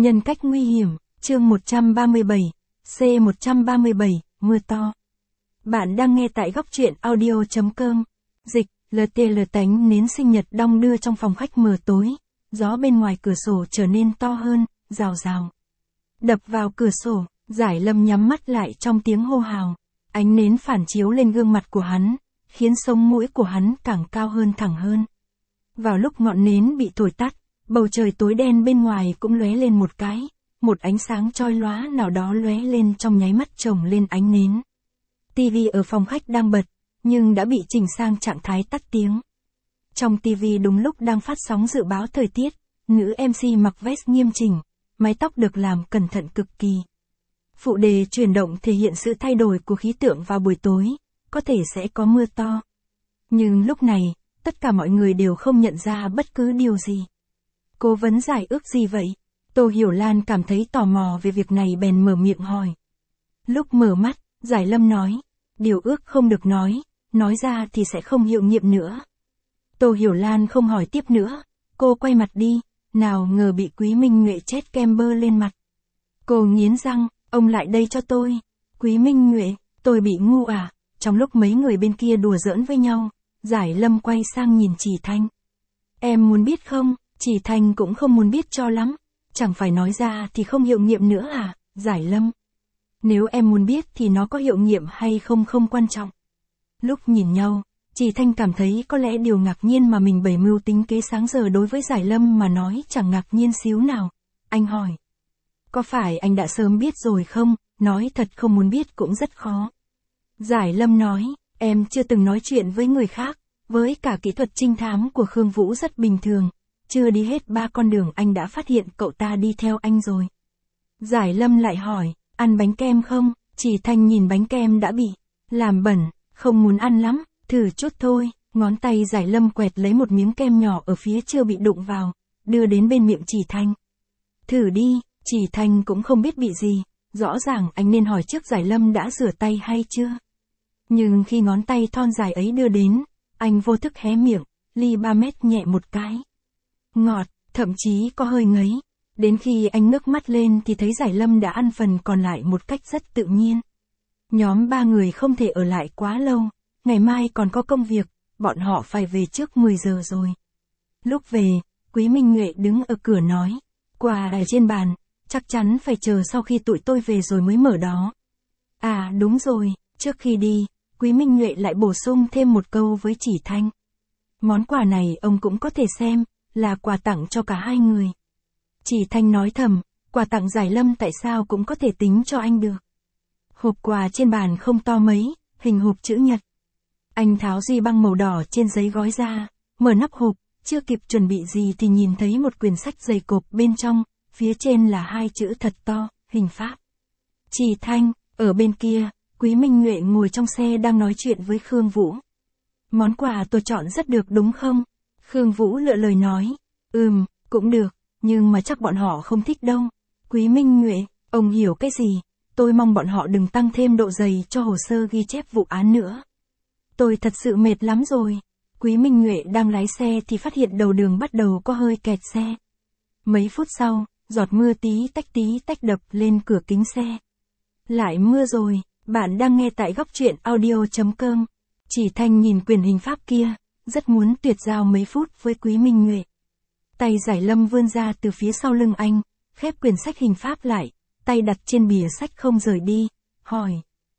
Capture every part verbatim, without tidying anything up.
Nhân cách nguy hiểm, chương một trăm ba mươi bảy, C một trăm ba mươi bảy, mưa to. Bạn đang nghe tại góc truyện audio chấm com. Dịch, lờ tê lờ tánh nến sinh nhật đong đưa trong phòng khách mờ tối. Gió bên ngoài cửa sổ trở nên to hơn, rào rào. Đập vào cửa sổ, Giải Lâm nhắm mắt lại trong tiếng hô hào. Ánh nến phản chiếu lên gương mặt của hắn, khiến sống mũi của hắn càng cao hơn thẳng hơn. Vào lúc ngọn nến bị thổi tắt, bầu trời tối đen bên ngoài cũng lóe lên một cái, một ánh sáng chói lóa nào đó lóe lên trong nháy mắt chồng lên ánh nến. Tivi ở phòng khách đang bật, nhưng đã bị chỉnh sang trạng thái tắt tiếng. Trong tivi đúng lúc đang phát sóng dự báo thời tiết, nữ em xê mặc vest nghiêm chỉnh, mái tóc được làm cẩn thận cực kỳ. Phụ đề chuyển động thể hiện sự thay đổi của khí tượng vào buổi tối, có thể sẽ có mưa to. Nhưng lúc này, tất cả mọi người đều không nhận ra bất cứ điều gì. Cố vấn Giải ước gì vậy? Tô Hiểu Lan cảm thấy tò mò về việc này bèn mở miệng hỏi. Lúc mở mắt, Giải Lâm nói, điều ước không được nói, nói ra thì sẽ không hiệu nghiệm nữa. Tô Hiểu Lan không hỏi tiếp nữa, cô quay mặt đi, nào ngờ bị Quý Minh Nhuệ chết kem bơ lên mặt. Cô nghiến răng, ông lại đây cho tôi. Quý Minh Nhuệ, tôi bị ngu à? Trong lúc mấy người bên kia đùa giỡn với nhau, Giải Lâm quay sang nhìn Chỉ Thanh. Em muốn biết không? Chỉ Thanh cũng không muốn biết cho lắm. Chẳng phải nói ra thì không hiệu nghiệm nữa à, Giải Lâm? Nếu em muốn biết thì nó có hiệu nghiệm hay không không quan trọng. Lúc nhìn nhau, Chỉ Thanh cảm thấy có lẽ điều ngạc nhiên mà mình bày mưu tính kế sáng giờ đối với Giải Lâm mà nói chẳng ngạc nhiên xíu nào. Anh hỏi. Có phải anh đã sớm biết rồi không? Nói thật không muốn biết cũng rất khó. Giải Lâm nói, em chưa từng nói chuyện với người khác, với cả kỹ thuật trinh thám của Khương Vũ rất bình thường. Chưa đi hết ba con đường anh đã phát hiện cậu ta đi theo anh rồi. Giải Lâm lại hỏi, ăn bánh kem không? Chỉ Thanh nhìn bánh kem đã bị làm bẩn, không muốn ăn lắm, thử chút thôi. Ngón tay Giải Lâm quẹt lấy một miếng kem nhỏ ở phía chưa bị đụng vào, đưa đến bên miệng Chỉ Thanh. Thử đi, Chỉ Thanh cũng không biết bị gì, rõ ràng anh nên hỏi trước Giải Lâm đã rửa tay hay chưa. Nhưng khi ngón tay thon dài ấy đưa đến, anh vô thức hé miệng, ly ba mét nhẹ một cái. Ngọt, thậm chí có hơi ngấy. Đến khi anh ngước mắt lên thì thấy Giải Lâm đã ăn phần còn lại một cách rất tự nhiên. Nhóm ba người không thể ở lại quá lâu, ngày mai còn có công việc, bọn họ phải về trước mười giờ rồi. Lúc về, Quý Minh Nhuệ đứng ở cửa nói, quà ở trên bàn, chắc chắn phải chờ sau khi tụi tôi về rồi mới mở đó. À đúng rồi, trước khi đi, Quý Minh Nhuệ lại bổ sung thêm một câu với Chỉ Thanh. Món quà này ông cũng có thể xem, là quà tặng cho cả hai người. Chỉ Thanh nói thầm, quà tặng Giải Lâm tại sao cũng có thể tính cho anh được. Hộp quà trên bàn không to mấy, hình hộp chữ nhật. Anh tháo duy băng màu đỏ trên giấy gói ra, mở nắp hộp, chưa kịp chuẩn bị gì thì nhìn thấy một quyển sách dày cộp bên trong, phía trên là hai chữ thật to, hình pháp. Chỉ Thanh, ở bên kia, Quý Minh Nhuệ ngồi trong xe đang nói chuyện với Khương Vũ. Món quà tôi chọn rất được đúng không? Khương Vũ lựa lời nói, ừm, cũng được, nhưng mà chắc bọn họ không thích đâu. Quý Minh Nhuệ, ông hiểu cái gì? Tôi mong bọn họ đừng tăng thêm độ dày cho hồ sơ ghi chép vụ án nữa. Tôi thật sự mệt lắm rồi. Quý Minh Nhuệ đang lái xe thì phát hiện đầu đường bắt đầu có hơi kẹt xe. Mấy phút sau, giọt mưa tí tách tí tách đập lên cửa kính xe. Lại mưa rồi, bạn đang nghe tại góc truyện audio chấm com. Chỉ Thanh nhìn quyền hình pháp kia, rất muốn tuyệt giao mấy phút với Quý Minh Nhuệ. Tay Giải Lâm vươn ra từ phía sau lưng anh, khép quyển sách hình pháp lại, tay đặt trên bìa sách không rời đi, hỏi.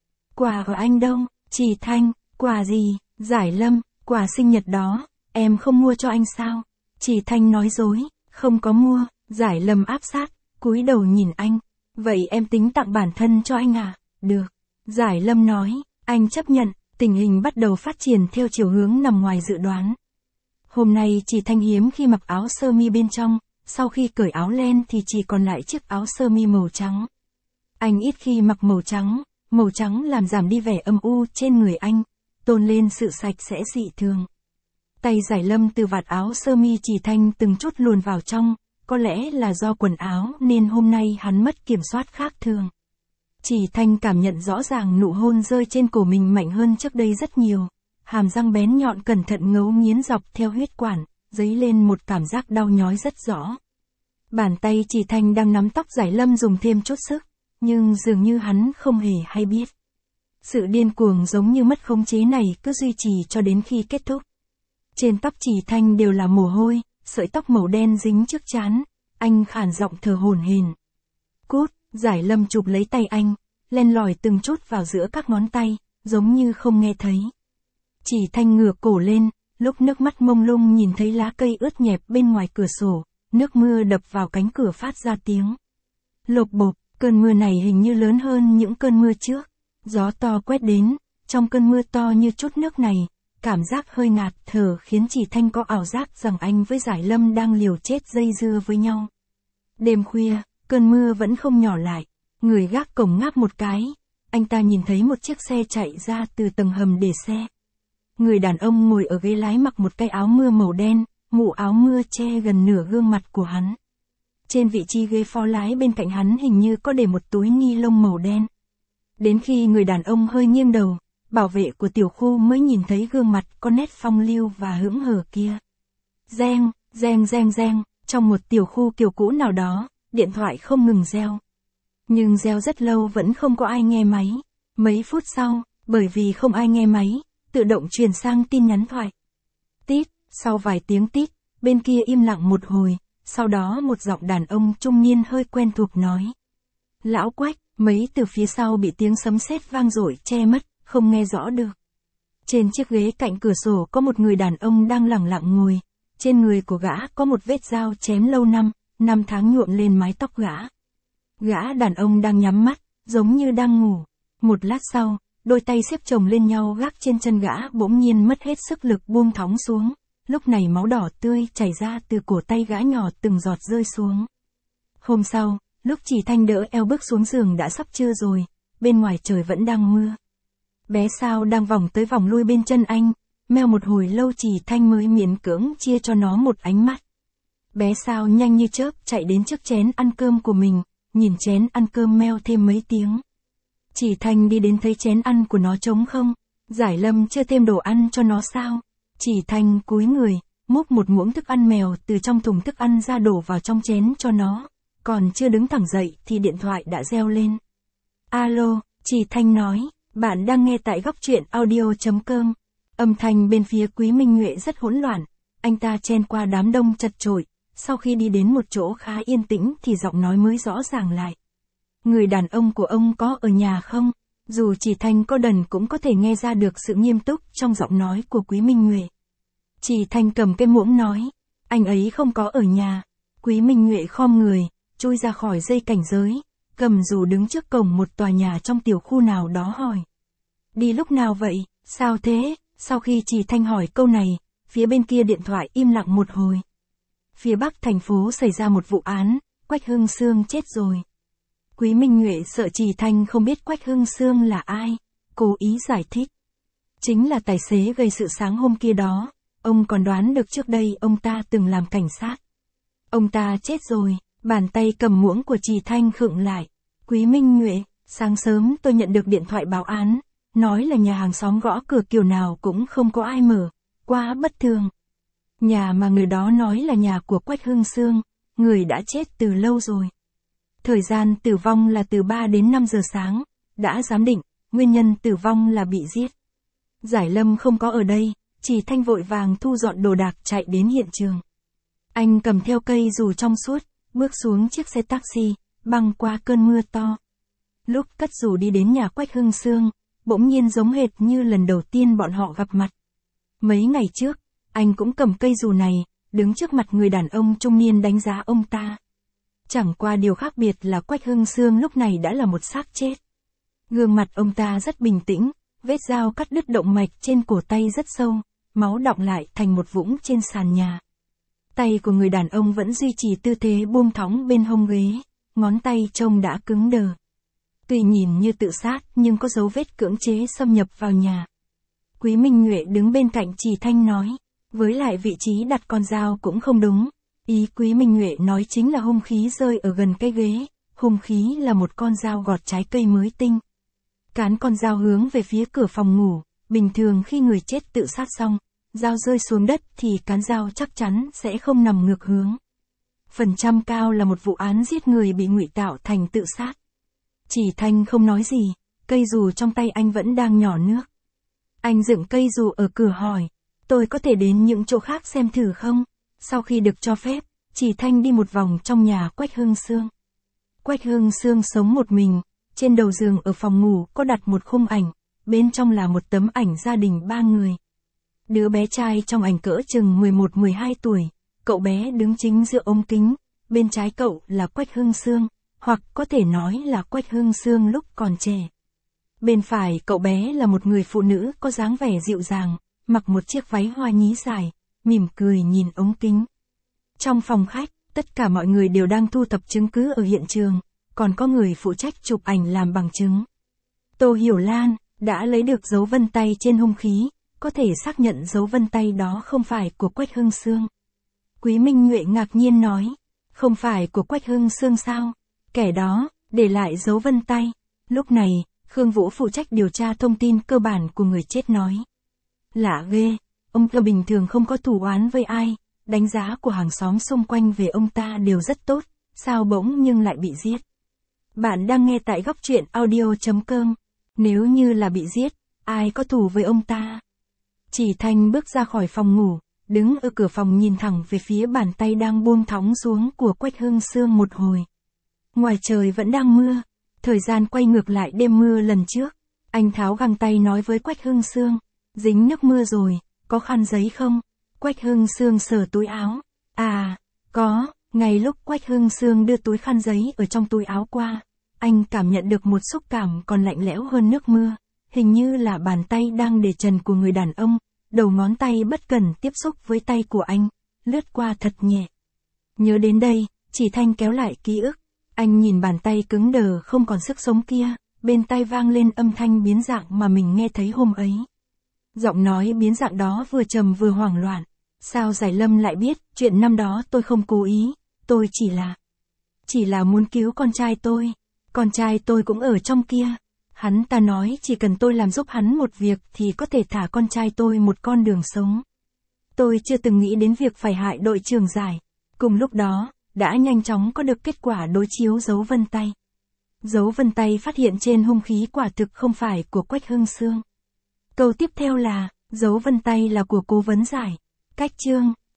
Quà của anh đâu? Chỉ Thanh, quà gì? Giải Lâm, quà sinh nhật đó, em không mua cho anh sao? Chỉ Thanh nói dối, không có mua. Giải Lâm áp sát, cúi đầu nhìn anh. Vậy em tính tặng bản thân cho anh à? Được. Giải Lâm nói, anh chấp nhận. Tình hình bắt đầu phát triển theo chiều hướng nằm ngoài dự đoán. Hôm nay Chỉ Thanh hiếm khi mặc áo sơ mi bên trong, sau khi cởi áo len thì chỉ còn lại chiếc áo sơ mi màu trắng. Anh ít khi mặc màu trắng, màu trắng làm giảm đi vẻ âm u trên người anh, tôn lên sự sạch sẽ dị thường. Tay Giải Lâm từ vạt áo sơ mi Chỉ Thanh từng chút luồn vào trong, có lẽ là do quần áo nên hôm nay hắn mất kiểm soát khác thường. Chỉ Thanh cảm nhận rõ ràng nụ hôn rơi trên cổ mình mạnh hơn trước đây rất nhiều, hàm răng bén nhọn cẩn thận ngấu nghiến dọc theo huyết quản, dấy lên một cảm giác đau nhói rất rõ. Bàn tay Chỉ Thanh đang nắm tóc Giải Lâm dùng thêm chút sức, nhưng dường như hắn không hề hay biết. Sự điên cuồng giống như mất khống chế này cứ duy trì cho đến khi kết thúc. Trên tóc Chỉ Thanh đều là mồ hôi, sợi tóc màu đen dính trước trán, anh khản giọng thở hổn hển. Cút, Giải Lâm chụp lấy tay anh, len lỏi từng chút vào giữa các ngón tay, giống như không nghe thấy. Chỉ Thanh ngửa cổ lên, lúc nước mắt mông lung nhìn thấy lá cây ướt nhẹp bên ngoài cửa sổ, nước mưa đập vào cánh cửa phát ra tiếng lộp bộp. Cơn mưa này hình như lớn hơn những cơn mưa trước. Gió to quét đến, trong cơn mưa to như chút nước này, cảm giác hơi ngạt thở khiến Chỉ Thanh có ảo giác rằng anh với Giải Lâm đang liều chết dây dưa với nhau. Đêm khuya, cơn mưa vẫn không nhỏ lại, người gác cổng ngáp một cái, anh ta nhìn thấy một chiếc xe chạy ra từ tầng hầm để xe. Người đàn ông ngồi ở ghế lái mặc một cái áo mưa màu đen, mũ áo mưa che gần nửa gương mặt của hắn. Trên vị trí ghế phó lái bên cạnh hắn hình như có để một túi ni lông màu đen. Đến khi người đàn ông hơi nghiêng đầu, bảo vệ của tiểu khu mới nhìn thấy gương mặt có nét phong lưu và hững hờ kia. Reng, reng reng reng, trong một tiểu khu kiểu cũ nào đó, điện thoại không ngừng reo. Nhưng reo rất lâu vẫn không có ai nghe máy. Mấy phút sau, bởi vì không ai nghe máy, tự động truyền sang tin nhắn thoại. Tít, sau vài tiếng tít, bên kia im lặng một hồi. Sau đó một giọng đàn ông trung niên hơi quen thuộc nói. Lão Quách, mấy từ phía sau bị tiếng sấm sét vang dội che mất, không nghe rõ được. Trên chiếc ghế cạnh cửa sổ có một người đàn ông đang lẳng lặng ngồi, trên người của gã có một vết dao chém lâu năm, năm tháng nhuộm lên mái tóc gã. Gã đàn ông đang nhắm mắt, giống như đang ngủ. Một lát sau, đôi tay xếp chồng lên nhau gác trên chân gã bỗng nhiên mất hết sức lực buông thõng xuống. Lúc này máu đỏ tươi chảy ra từ cổ tay gã nhỏ từng giọt rơi xuống. Hôm sau, lúc Chỉ Thanh đỡ eo bước xuống giường đã sắp trưa rồi, bên ngoài trời vẫn đang mưa. Bé Sao đang vòng tới vòng lui bên chân anh, meo một hồi lâu Chỉ Thanh mới miễn cưỡng chia cho nó một ánh mắt. Bé Sao nhanh như chớp chạy đến trước chén ăn cơm của mình, nhìn chén ăn cơm meo thêm mấy tiếng. Chỉ Thanh đi đến thấy chén ăn của nó trống không, Giải Lâm chưa thêm đồ ăn cho nó sao? Chỉ Thanh cúi người, múc một muỗng thức ăn mèo từ trong thùng thức ăn ra đổ vào trong chén cho nó, còn chưa đứng thẳng dậy thì điện thoại đã reo lên. Alo, Chỉ Thanh nói, bạn đang nghe tại góc truyện audio chấm com. Âm thanh bên phía Quý Minh Nhuệ rất hỗn loạn, anh ta chen qua đám đông chật chội, sau khi đi đến một chỗ khá yên tĩnh thì giọng nói mới rõ ràng lại. Người đàn ông của ông có ở nhà không? Dù Chỉ Thanh có đần cũng có thể nghe ra được sự nghiêm túc trong giọng nói của Quý Minh Nhuệ. Chỉ Thanh cầm cái muỗng nói, anh ấy không có ở nhà. Quý Minh Nhuệ khom người, chui ra khỏi dây cảnh giới, cầm dù đứng trước cổng một tòa nhà trong tiểu khu nào đó hỏi. Đi lúc nào vậy, sao thế? Sau khi Chỉ Thanh hỏi câu này, phía bên kia điện thoại im lặng một hồi. Phía bắc thành phố xảy ra một vụ án, Quách Hưng Sương chết rồi. Quý Minh Nhuệ sợ Chỉ Thanh không biết Quách Hưng Sương là ai, cố ý giải thích. Chính là tài xế gây sự sáng hôm kia đó, ông còn đoán được trước đây ông ta từng làm cảnh sát. Ông ta chết rồi, bàn tay cầm muỗng của Chỉ Thanh khựng lại. Quý Minh Nhuệ, sáng sớm tôi nhận được điện thoại báo án, nói là nhà hàng xóm gõ cửa kiểu nào cũng không có ai mở, quá bất thường. Nhà mà người đó nói là nhà của Quách Hưng Sương, người đã chết từ lâu rồi. Thời gian tử vong là từ ba đến năm giờ sáng, đã giám định, nguyên nhân tử vong là bị giết. Giải Lâm không có ở đây, Chỉ Thanh vội vàng thu dọn đồ đạc chạy đến hiện trường. Anh cầm theo cây dù trong suốt, bước xuống chiếc xe taxi, băng qua cơn mưa to. Lúc cất dù đi đến nhà Quách Hưng Sương, bỗng nhiên giống hệt như lần đầu tiên bọn họ gặp mặt. Mấy ngày trước, anh cũng cầm cây dù này, đứng trước mặt người đàn ông trung niên đánh giá ông ta. Chẳng qua điều khác biệt là Quách Hưng Sương lúc này đã là một xác chết. Gương mặt ông ta rất bình tĩnh, vết dao cắt đứt động mạch trên cổ tay rất sâu, máu đọng lại thành một vũng trên sàn nhà. Tay của người đàn ông vẫn duy trì tư thế buông thõng bên hông ghế, ngón tay trông đã cứng đờ. Tuy nhìn như tự sát nhưng có dấu vết cưỡng chế xâm nhập vào nhà. Quý Minh Nhuệ đứng bên cạnh Chỉ Thanh nói, với lại vị trí đặt con dao cũng không đúng. Ý Quý Minh Nhuệ nói chính là hung khí rơi ở gần cái ghế, hung khí là một con dao gọt trái cây mới tinh. Cán con dao hướng về phía cửa phòng ngủ, bình thường khi người chết tự sát xong, dao rơi xuống đất thì cán dao chắc chắn sẽ không nằm ngược hướng. phần trăm cao là một vụ án giết người bị ngụy tạo thành tự sát. Chỉ Thanh không nói gì, cây dù trong tay anh vẫn đang nhỏ nước. Anh dựng cây dù ở cửa hỏi, tôi có thể đến những chỗ khác xem thử không? Sau khi được cho phép, Chỉ Thanh đi một vòng trong nhà Quách Hương Sương. Quách Hương Sương sống một mình, trên đầu giường ở phòng ngủ có đặt một khung ảnh, bên trong là một tấm ảnh gia đình ba người. Đứa bé trai trong ảnh cỡ chừng mười một mười hai tuổi, cậu bé đứng chính giữa ống kính, bên trái cậu là Quách Hương Sương, hoặc có thể nói là Quách Hương Sương lúc còn trẻ. Bên phải cậu bé là một người phụ nữ có dáng vẻ dịu dàng, mặc một chiếc váy hoa nhí dài, mỉm cười nhìn ống kính. Trong phòng khách, tất cả mọi người đều đang thu thập chứng cứ ở hiện trường, còn có người phụ trách chụp ảnh làm bằng chứng. Tô Hiểu Lan đã lấy được dấu vân tay trên hung khí, có thể xác nhận dấu vân tay đó không phải của Quách Hương Sương. Quý Minh Nhuệ ngạc nhiên nói, không phải của Quách Hương Sương sao? Kẻ đó để lại dấu vân tay. Lúc này, Khương Vũ phụ trách điều tra thông tin cơ bản của người chết nói. Lạ ghê, ông ta bình thường không có thù oán với ai, đánh giá của hàng xóm xung quanh về ông ta đều rất tốt, sao bỗng nhưng lại bị giết. Bạn đang nghe tại góc truyện audio chấm com. Nếu như là bị giết, ai có thù với ông ta? Chỉ Thanh bước ra khỏi phòng ngủ, đứng ở cửa phòng nhìn thẳng về phía bàn tay đang buông thõng xuống của Quách Hương Sương một hồi. Ngoài trời vẫn đang mưa, thời gian quay ngược lại đêm mưa lần trước. Anh tháo găng tay nói với Quách Hương Sương, dính nước mưa rồi, có khăn giấy không? Quách Hương Sương sờ túi áo. À, có, ngay lúc Quách Hương Sương đưa túi khăn giấy ở trong túi áo qua, anh cảm nhận được một xúc cảm còn lạnh lẽo hơn nước mưa, hình như là bàn tay đang để trần của người đàn ông, đầu ngón tay bất cần tiếp xúc với tay của anh, lướt qua thật nhẹ. Nhớ đến đây, Chỉ Thanh kéo lại ký ức, anh nhìn bàn tay cứng đờ không còn sức sống kia, bên tai vang lên âm thanh biến dạng mà mình nghe thấy hôm ấy. Giọng nói biến dạng đó vừa trầm vừa hoảng loạn. Sao Giải Lâm lại biết, chuyện năm đó tôi không cố ý, tôi chỉ là... Chỉ là muốn cứu con trai tôi, con trai tôi cũng ở trong kia. Hắn ta nói chỉ cần tôi làm giúp hắn một việc thì có thể thả con trai tôi một con đường sống. Tôi chưa từng nghĩ đến việc phải hại đội trưởng Giải. Cùng lúc đó, đã nhanh chóng có được kết quả đối chiếu dấu vân tay. Dấu vân tay phát hiện trên hung khí quả thực không phải của Quách Hương Sương. Câu tiếp theo là, dấu vân tay là của cố vấn Giải. Cách chương